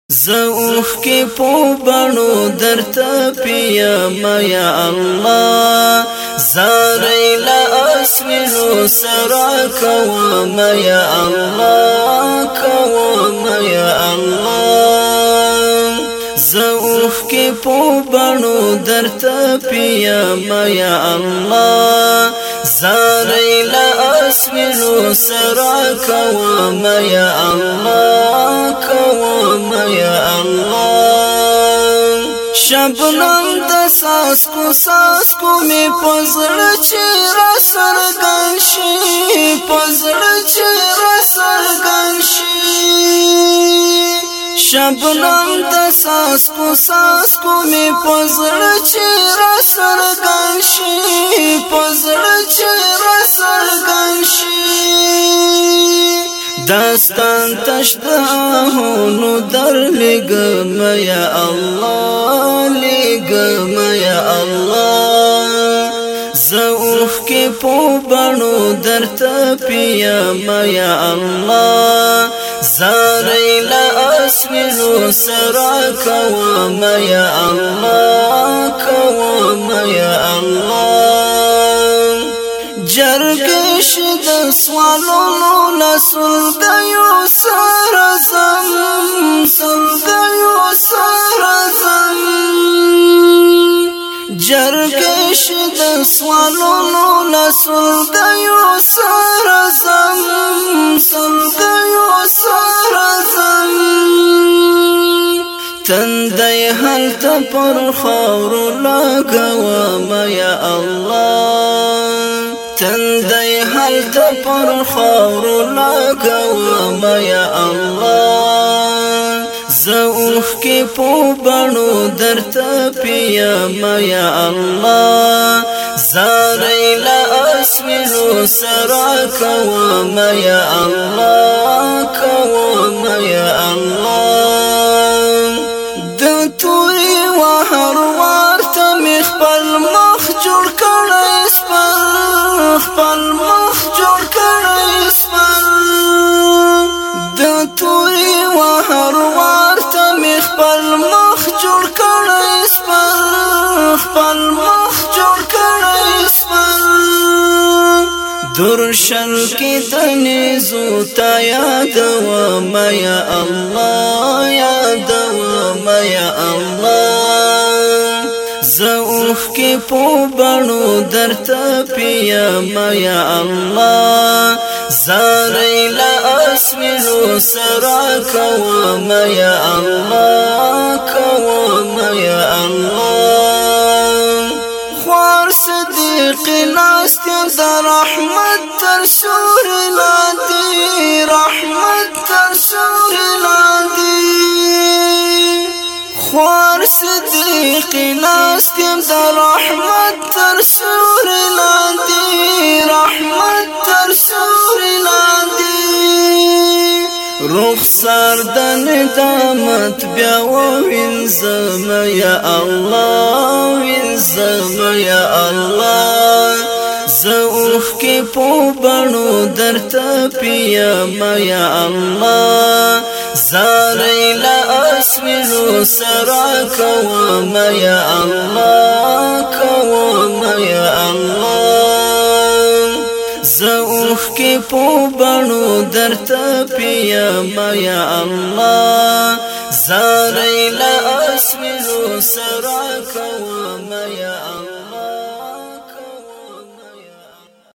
زوخ کی پو بڼو درته پیم یا الله زارې لا اسمنو سرا کوم یا الله کوم یا الله زوخ کی پو بڼو درته پیم یا الله زارې لا اسمنو سرا کوم یا الله کوم یا الله شبنم د ساسکو می پزړه چې را سرګن شي پزړه چې را سرګن شي شبنم د ساسکو می پزړه چې را سرګن شي پزړه چې را سرګن شي داستان تشتاهونو در لگم یا الله لگم یا الله زوخ کی پو بڼو درته پیم یا الله زارې لا اسمنو سرا کوم یا الله کوم یا الله جرګش د سوالونو لسلګیو سره زم سلګیو سره زم جرګش د سوالونو لسلګیو سره زم سلګیو سره زم تندای هلته پر خاورو لګوم یا الله تندای هلته پر خاورو لګوم یا الله زوخ کی پو بڼو درته پیم یا الله زارې لا اسمنو سرا کوم یا الله کوم یا الله د توري وهر ورته می خپل مخ جوړ کړی خپل مخ جوړ کړی سپل د توري وهر ورته می خپل مخ جوړ کړی سپل خپل مخ جوړ کړی سپل درشل کې تنه زو تا یادوم یا الله یادوم یا الله زوخ کی پو بڼو درته پیم یا الله زارې لا اسمنو سرا کوم یا الله کوم یا الله خوار صدیق ناستم د رحمت تر سور لاندې رحمت تر سور لاندې خوار صدیق ناستم د رحمت تر سور لاندې رحمت تر سور لاندې رخسار د ندامت بیا وینځم یا الله وینځم یا الله زوخ کی پو بڼو درته پیم یا الله زارې لا اسمنو سرا کوم یا الله کوم یا الله زوخ کی پو بڼو درته پیم یا الله زارې لا اسمنو سرا کوم یا